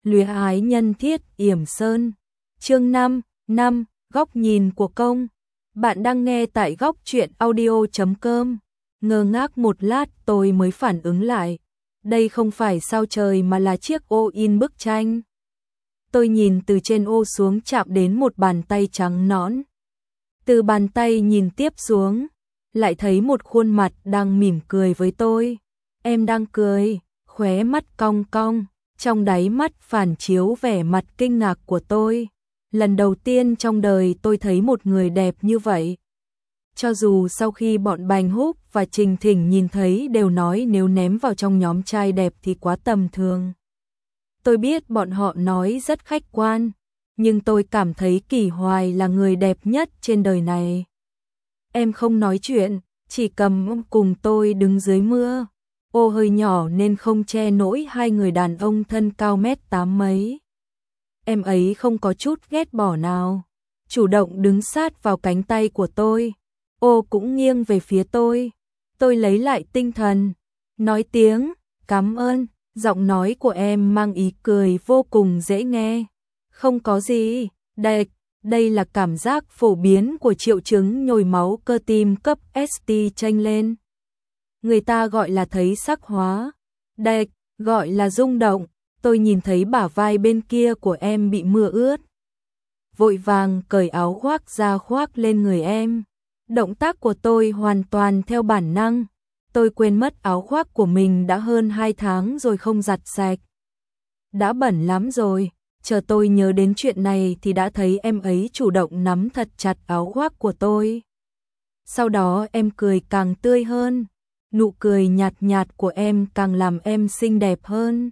Luyến ái nhân thiết yểm sơn. Chương 5, góc nhìn của công. Bạn đang nghe tại góc truyện audio.com. Ngơ ngác một lát tôi mới phản ứng lại. Đây không phải sao trời mà là chiếc ô in bức tranh. Tôi nhìn từ trên ô xuống chạm đến một bàn tay trắng nõn. Từ bàn tay nhìn tiếp xuống, lại thấy một khuôn mặt đang mỉm cười với tôi. Em đang cười, khóe mắt cong cong, trong đáy mắt phản chiếu vẻ mặt kinh ngạc của tôi. Lần đầu tiên trong đời tôi thấy một người đẹp như vậy. Cho dù sau khi bọn Bành Húc và Trình Thỉnh nhìn thấy đều nói nếu ném vào trong nhóm trai đẹp thì quá tầm thường. Tôi biết bọn họ nói rất khách quan, nhưng tôi cảm thấy Kỳ Hoài là người đẹp nhất trên đời này. Em không nói chuyện, chỉ cầm cùng tôi đứng dưới mưa. Ô hơi nhỏ nên không che nổi hai người đàn ông thân cao 1m8 mấy. Em ấy không có chút ghét bỏ nào, chủ động đứng sát vào cánh tay của tôi. Ô cũng nghiêng về phía tôi. Tôi lấy lại tinh thần, nói tiếng cảm ơn. Giọng nói của em mang ý cười vô cùng dễ nghe. Không có gì, đây là cảm giác phổ biến của triệu chứng nhồi máu cơ tim cấp ST chênh lên. Người ta gọi là thấy sắc hóa, đây gọi là rung động. Tôi nhìn thấy bả vai bên kia của em bị mưa ướt, vội vàng cởi áo khoác ra khoác lên người em. Động tác của tôi hoàn toàn theo bản năng. Tôi quên mất áo khoác của mình đã hơn 2 tháng rồi không giặt sạch. Đã bẩn lắm rồi, chờ tôi nhớ đến chuyện này thì đã thấy em ấy chủ động nắm thật chặt áo khoác của tôi. Sau đó em cười càng tươi hơn, nụ cười nhạt nhạt của em càng làm em xinh đẹp hơn.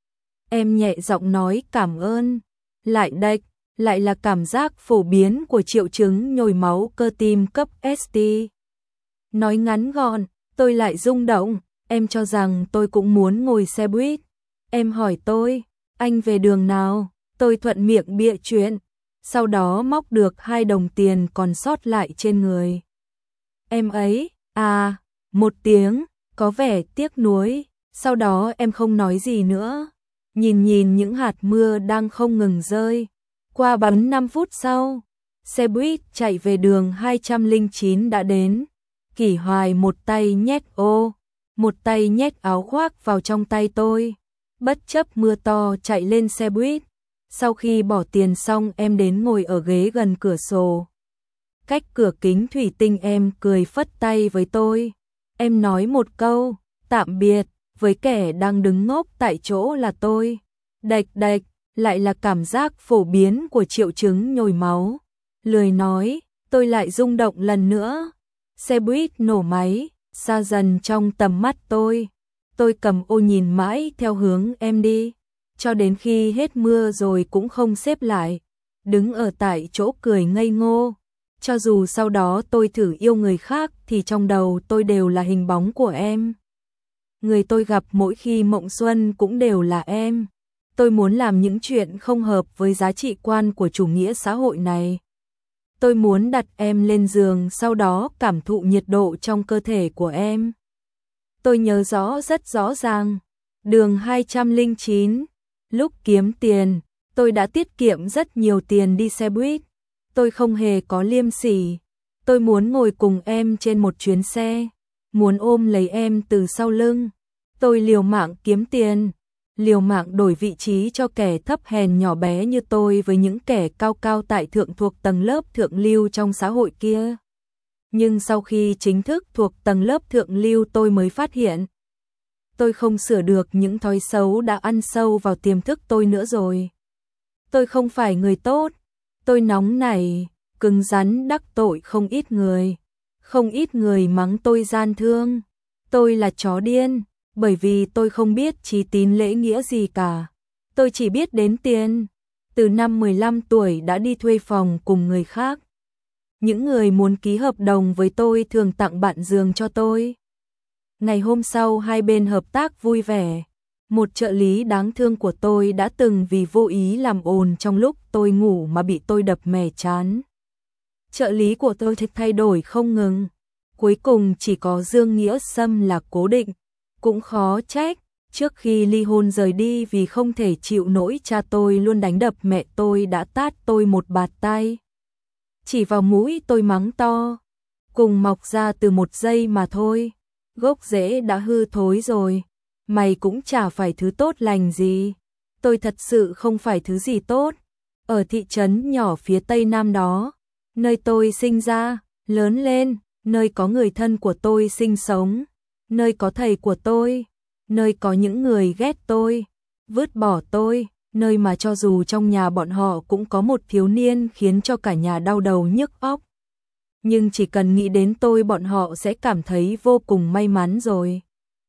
Em nhẹ giọng nói cảm ơn, lại là cảm giác phổ biến của triệu chứng nhồi máu cơ tim cấp ST. Nói ngắn gọn, tôi lại rung động, em cho rằng tôi cũng muốn ngồi xe buýt. Em hỏi tôi, anh về đường nào? Tôi thuận miệng bịa chuyện, sau đó móc được 2 đồng tiền còn sót lại trên người. Em ấy, một tiếng, có vẻ tiếc nuối, sau đó em không nói gì nữa. Nhìn những hạt mưa đang không ngừng rơi. Qua bắn 5 phút sau, xe buýt chạy về đường 209 đã đến. Kỳ Hoài một tay nhét ô, một tay nhét áo khoác vào trong tay tôi. Bất chấp mưa to chạy lên xe buýt. Sau khi bỏ tiền xong em đến ngồi ở ghế gần cửa sổ. Cách cửa kính thủy tinh em cười phất tay với tôi. Em nói một câu, tạm biệt, với kẻ đang đứng ngốc tại chỗ là tôi. Đạch, lại là cảm giác phổ biến của triệu chứng nhồi máu. Lười nói, tôi lại rung động lần nữa. Xe buýt nổ máy, xa dần trong tầm mắt tôi. Tôi cầm ô nhìn mãi theo hướng em đi, cho đến khi hết mưa rồi cũng không xếp lại, đứng ở tại chỗ cười ngây ngô. Cho dù sau đó tôi thử yêu người khác thì trong đầu tôi đều là hình bóng của em. Người tôi gặp mỗi khi mộng xuân cũng đều là em. Tôi muốn làm những chuyện không hợp với giá trị quan của chủ nghĩa xã hội này. Tôi muốn đặt em lên giường, sau đó cảm thụ nhiệt độ trong cơ thể của em. Tôi nhớ rất rõ ràng, đường 209, lúc kiếm tiền, tôi đã tiết kiệm rất nhiều tiền đi xe buýt. Tôi không hề có liêm sỉ. Tôi muốn ngồi cùng em trên một chuyến xe, muốn ôm lấy em từ sau lưng. Tôi liều mạng kiếm tiền, liều mạng đổi vị trí cho kẻ thấp hèn nhỏ bé như tôi với những kẻ cao cao tại thượng thuộc tầng lớp thượng lưu trong xã hội kia. Nhưng sau khi chính thức thuộc tầng lớp thượng lưu tôi mới phát hiện, tôi không sửa được những thói xấu đã ăn sâu vào tiềm thức tôi nữa rồi. Tôi không phải người tốt, tôi nóng nảy, cứng rắn đắc tội không ít người. Không ít người mắng tôi gian thương. Tôi là chó điên, bởi vì tôi không biết chí tín lễ nghĩa gì cả. Tôi chỉ biết đến tiền. Từ năm 15 tuổi đã đi thuê phòng cùng người khác. Những người muốn ký hợp đồng với tôi thường tặng bạn giường cho tôi. Ngày hôm sau hai bên hợp tác vui vẻ. Một trợ lý đáng thương của tôi đã từng vì vô ý làm ồn trong lúc tôi ngủ mà bị tôi đập mẻ trán. Trợ lý của tôi thay đổi không ngừng. Cuối cùng chỉ có Dương Nghĩa Sâm là cố định. Cũng khó trách, Trước khi ly hôn rời đi vì không thể chịu nổi cha tôi luôn đánh đập mẹ tôi đã tát tôi một bạt tay. Chỉ vào mũi tôi mắng to, cùng mọc ra từ một giây mà thôi, gốc rễ đã hư thối rồi, mày cũng chả phải thứ tốt lành gì. Tôi thật sự không phải thứ gì tốt. Ở thị trấn nhỏ phía tây nam đó, nơi tôi sinh ra, lớn lên, nơi có người thân của tôi sinh sống, nơi có thầy của tôi, nơi có những người ghét tôi, vứt bỏ tôi, nơi mà cho dù trong nhà bọn họ cũng có một thiếu niên khiến cho cả nhà đau đầu nhức óc. Nhưng chỉ cần nghĩ đến tôi bọn họ sẽ cảm thấy vô cùng may mắn rồi.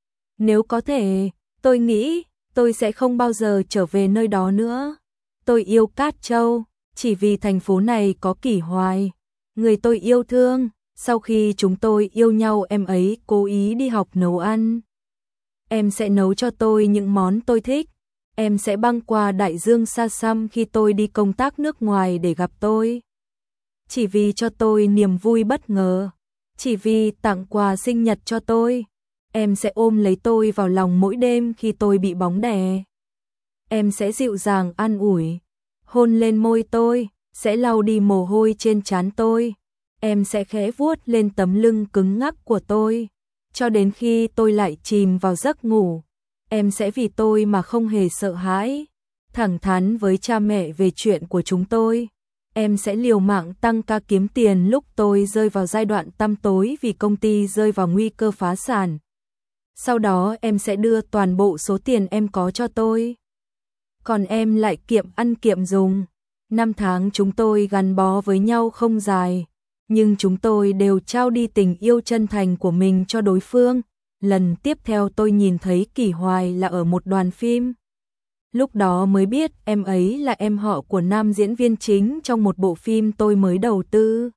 Nếu có thể, tôi nghĩ tôi sẽ không bao giờ trở về nơi đó nữa. Tôi yêu Cát Châu, chỉ vì thành phố này có Kỷ Hoài, người tôi yêu thương. Sau khi chúng tôi yêu nhau em ấy cố ý đi học nấu ăn. Em sẽ nấu cho tôi những món tôi thích. Em sẽ băng qua đại dương xa xăm khi tôi đi công tác nước ngoài để gặp tôi. Chỉ vì cho tôi niềm vui bất ngờ. Chỉ vì tặng quà sinh nhật cho tôi. Em sẽ ôm lấy tôi vào lòng mỗi đêm khi tôi bị bóng đè. Em sẽ dịu dàng an ủi, hôn lên môi tôi, sẽ lau đi mồ hôi trên trán tôi. Em sẽ khẽ vuốt lên tấm lưng cứng ngắc của tôi, cho đến khi tôi lại chìm vào giấc ngủ. Em sẽ vì tôi mà không hề sợ hãi, thẳng thắn với cha mẹ về chuyện của chúng tôi. Em sẽ liều mạng tăng ca kiếm tiền lúc tôi rơi vào giai đoạn tăm tối vì công ty rơi vào nguy cơ phá sản. Sau đó em sẽ đưa toàn bộ số tiền em có cho tôi. Còn em lại kiệm ăn kiệm dùng. 5 tháng chúng tôi gắn bó với nhau không dài, nhưng chúng tôi đều trao đi tình yêu chân thành của mình cho đối phương. Lần tiếp theo tôi nhìn thấy Kỷ Hoài là ở một đoàn phim. Lúc đó mới biết em ấy là em họ của nam diễn viên chính trong một bộ phim tôi mới đầu tư.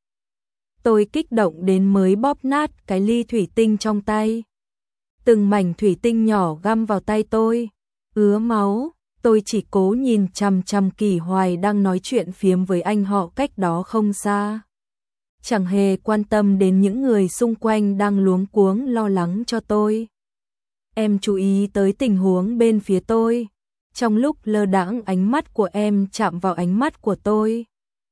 Tôi kích động đến mới bóp nát cái ly thủy tinh trong tay. Từng mảnh thủy tinh nhỏ găm vào tay tôi, ứa máu. Tôi chỉ cố nhìn chằm chằm Kỷ Hoài đang nói chuyện phiếm với anh họ cách đó không xa. Chẳng hề quan tâm đến những người xung quanh đang luống cuống lo lắng cho tôi. Em chú ý tới tình huống bên phía tôi. Trong lúc lơ đãng ánh mắt của em chạm vào ánh mắt của tôi,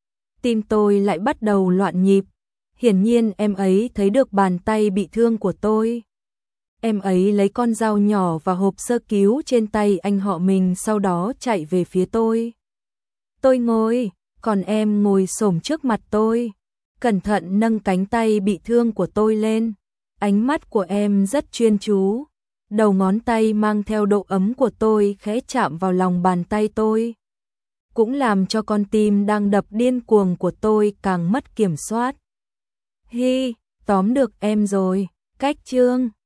tim tôi lại bắt đầu loạn nhịp. Hiển nhiên em ấy thấy được bàn tay bị thương của tôi. Em ấy lấy con dao nhỏ và hộp sơ cứu trên tay anh họ mình, sau đó chạy về phía tôi. Tôi ngồi, còn em ngồi xổm trước mặt tôi, cẩn thận nâng cánh tay bị thương của tôi lên. Ánh mắt của em rất chuyên chú. Đầu ngón tay mang theo độ ấm của tôi khẽ chạm vào lòng bàn tay tôi, cũng làm cho con tim đang đập điên cuồng của tôi càng mất kiểm soát. Hi, tóm được em rồi, cách chương.